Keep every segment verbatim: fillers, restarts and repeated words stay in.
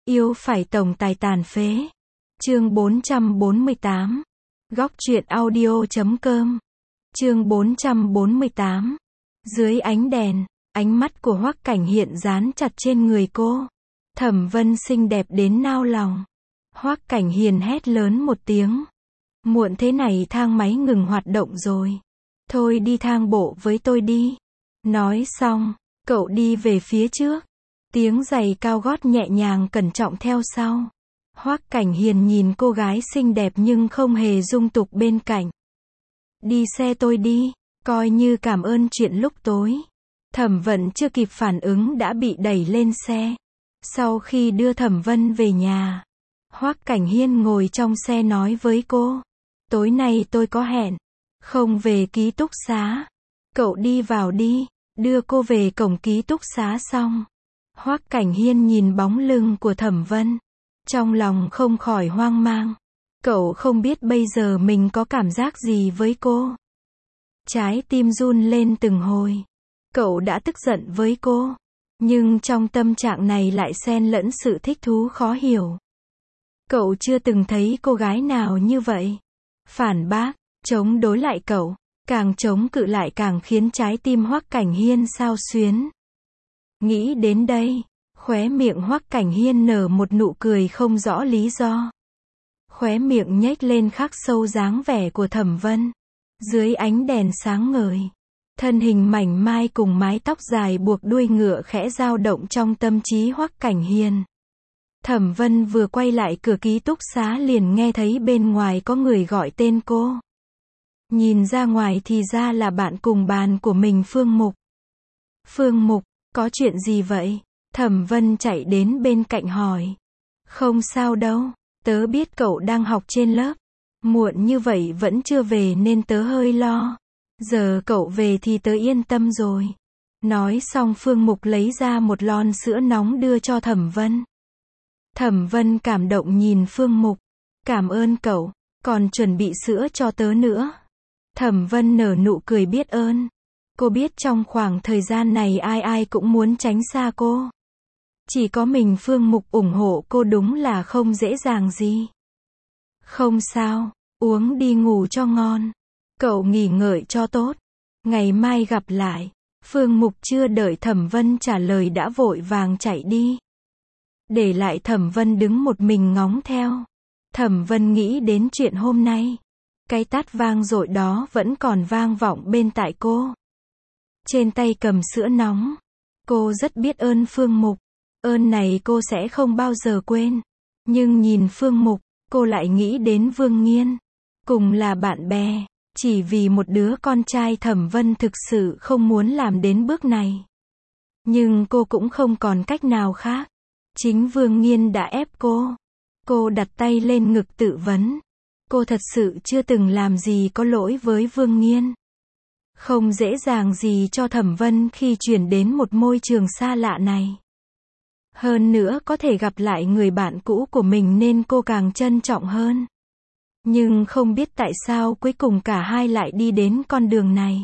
Yêu phải tổng tài tàn phế. Chương bốn trăm bốn mươi tám. Góc truyện audio chấm com. Chương bốn trăm bốn mươi tám. Dưới ánh đèn, ánh mắt của Hoắc Cảnh Hiên dán chặt trên người cô. Thẩm Vân xinh đẹp đến nao lòng. Hoắc Cảnh Hiên hét lớn một tiếng. Muộn thế này thang máy ngừng hoạt động rồi. Thôi đi thang bộ với tôi đi. Nói xong, cậu đi về phía trước. Tiếng giày cao gót nhẹ nhàng cẩn trọng theo sau. Hoắc Cảnh Hiên nhìn cô gái xinh đẹp nhưng không hề dung tục bên cạnh. Đi xe tôi đi, coi như cảm ơn chuyện lúc tối. Thẩm Vân chưa kịp phản ứng đã bị đẩy lên xe. Sau khi đưa Thẩm Vân về nhà, Hoắc Cảnh Hiên ngồi trong xe nói với cô. Tối nay tôi có hẹn, không về ký túc xá. Cậu đi vào đi, đưa cô về cổng ký túc xá xong. Hoắc Cảnh Hiên nhìn bóng lưng của Thẩm Vân. Trong lòng không khỏi hoang mang. Cậu không biết bây giờ mình có cảm giác gì với cô. Trái tim run lên từng hồi. Cậu đã tức giận với cô. Nhưng trong tâm trạng này lại xen lẫn sự thích thú khó hiểu. Cậu chưa từng thấy cô gái nào như vậy. Phản bác, chống đối lại cậu. Càng chống cự lại càng khiến trái tim Hoắc Cảnh Hiên xao xuyến. Nghĩ đến đây, khóe miệng Hoắc Cảnh Hiên nở một nụ cười không rõ lý do. Khóe miệng nhếch lên khắc sâu dáng vẻ của Thẩm Vân. Dưới ánh đèn sáng ngời, thân hình mảnh mai cùng mái tóc dài buộc đuôi ngựa khẽ dao động trong tâm trí Hoắc Cảnh Hiên. Thẩm Vân vừa quay lại cửa ký túc xá liền nghe thấy bên ngoài có người gọi tên cô. Nhìn ra ngoài thì ra là bạn cùng bàn của mình Phương Mục. Phương Mục, có chuyện gì vậy? Thẩm Vân chạy đến bên cạnh hỏi. Không sao đâu, tớ biết cậu đang học trên lớp. Muộn như vậy vẫn chưa về nên tớ hơi lo. Giờ cậu về thì tớ yên tâm rồi. Nói xong Phương Mục lấy ra một lon sữa nóng đưa cho Thẩm Vân. Thẩm Vân cảm động nhìn Phương Mục. Cảm ơn cậu, còn chuẩn bị sữa cho tớ nữa. Thẩm Vân nở nụ cười biết ơn. Cô biết trong khoảng thời gian này ai ai cũng muốn tránh xa cô. Chỉ có mình Phương Mục ủng hộ cô đúng là không dễ dàng gì. Không sao, uống đi ngủ cho ngon. Cậu nghỉ ngơi cho tốt. Ngày mai gặp lại. Phương Mục chưa đợi Thẩm Vân trả lời đã vội vàng chạy đi. Để lại Thẩm Vân đứng một mình ngóng theo. Thẩm Vân nghĩ đến chuyện hôm nay. Cái tát vang dội đó vẫn còn vang vọng bên tai cô. Trên tay cầm sữa nóng. Cô rất biết ơn Phương Mục. Ơn này cô sẽ không bao giờ quên. Nhưng nhìn Phương Mục, cô lại nghĩ đến Vương Nghiên. Cùng là bạn bè. Chỉ vì một đứa con trai Thẩm Vân thực sự không muốn làm đến bước này. Nhưng cô cũng không còn cách nào khác. Chính Vương Nghiên đã ép cô. Cô đặt tay lên ngực tự vấn. Cô thật sự chưa từng làm gì có lỗi với Vương Nghiên. Không dễ dàng gì cho Thẩm Vân khi chuyển đến một môi trường xa lạ này. Hơn nữa có thể gặp lại người bạn cũ của mình nên cô càng trân trọng hơn. Nhưng không biết tại sao cuối cùng cả hai lại đi đến con đường này.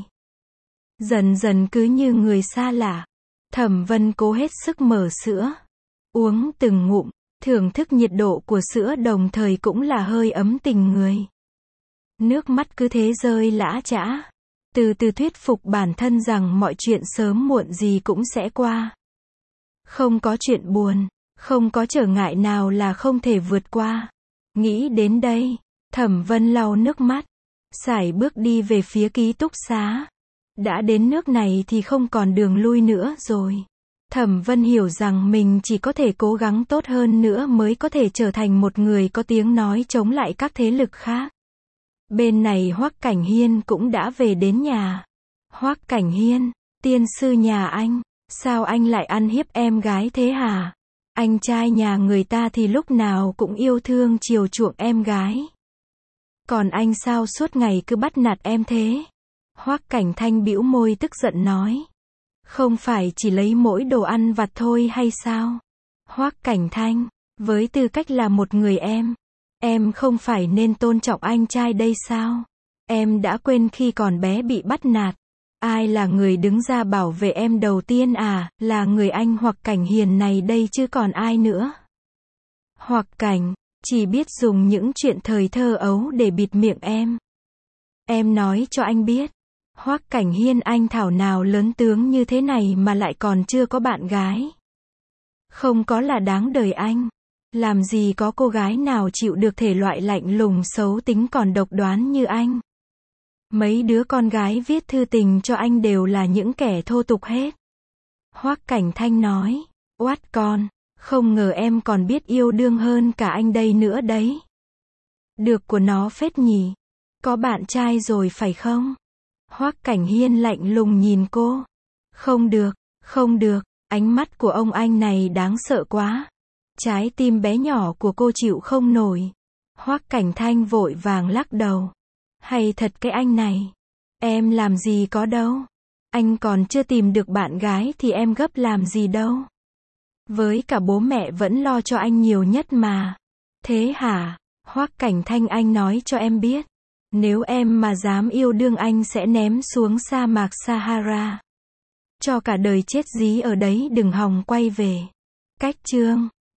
Dần dần cứ như người xa lạ. Thẩm Vân cố hết sức mở sữa. Uống từng ngụm, thưởng thức nhiệt độ của sữa đồng thời cũng là hơi ấm tình người. Nước mắt cứ thế rơi lã chã. Từ từ thuyết phục bản thân rằng mọi chuyện sớm muộn gì cũng sẽ qua. Không có chuyện buồn, không có trở ngại nào là không thể vượt qua. Nghĩ đến đây, Thẩm Vân lau nước mắt, sải bước đi về phía ký túc xá. Đã đến nước này thì không còn đường lui nữa rồi. Thẩm Vân hiểu rằng mình chỉ có thể cố gắng tốt hơn nữa mới có thể trở thành một người có tiếng nói chống lại các thế lực khác. Bên này Hoắc Cảnh Hiên cũng đã về đến nhà. Hoắc Cảnh Hiên, tiên sư nhà anh, sao anh lại ăn hiếp em gái thế hả? Anh trai nhà người ta thì lúc nào cũng yêu thương chiều chuộng em gái. Còn anh sao suốt ngày cứ bắt nạt em thế? Hoắc Cảnh Thanh bĩu môi tức giận nói. Không phải chỉ lấy mỗi đồ ăn vặt thôi hay sao? Hoắc Cảnh Thanh, với tư cách là một người em, em không phải nên tôn trọng anh trai đây sao? Em đã quên khi còn bé bị bắt nạt. Ai là người đứng ra bảo vệ em đầu tiên à? Là người anh Hoắc Cảnh Hiên này đây chứ còn ai nữa. Hoặc Cảnh, chỉ biết dùng những chuyện thời thơ ấu để bịt miệng em. Em nói cho anh biết. Hoắc Cảnh Hiên, anh thảo nào lớn tướng như thế này mà lại còn chưa có bạn gái. Không có là đáng đời anh. Làm gì có cô gái nào chịu được thể loại lạnh lùng xấu tính còn độc đoán như anh. Mấy đứa con gái viết thư tình cho anh đều là những kẻ thô tục hết. Hoắc Cảnh Thanh nói, oát con, không ngờ em còn biết yêu đương hơn cả anh đây nữa đấy. Được của nó phết nhỉ. Có bạn trai rồi phải không? Hoắc Cảnh Hiên lạnh lùng nhìn cô. Không được, không được, ánh mắt của ông anh này đáng sợ quá. Trái tim bé nhỏ của cô chịu không nổi. Hoắc Cảnh Thanh vội vàng lắc đầu. Hay thật cái anh này. Em làm gì có đâu. Anh còn chưa tìm được bạn gái thì em gấp làm gì đâu. Với cả bố mẹ vẫn lo cho anh nhiều nhất mà. Thế hả? Hoắc Cảnh Thanh, anh nói cho em biết. Nếu em mà dám yêu đương anh sẽ ném xuống sa mạc Sahara. Cho cả đời chết dí ở đấy, đừng hòng quay về. Cách chương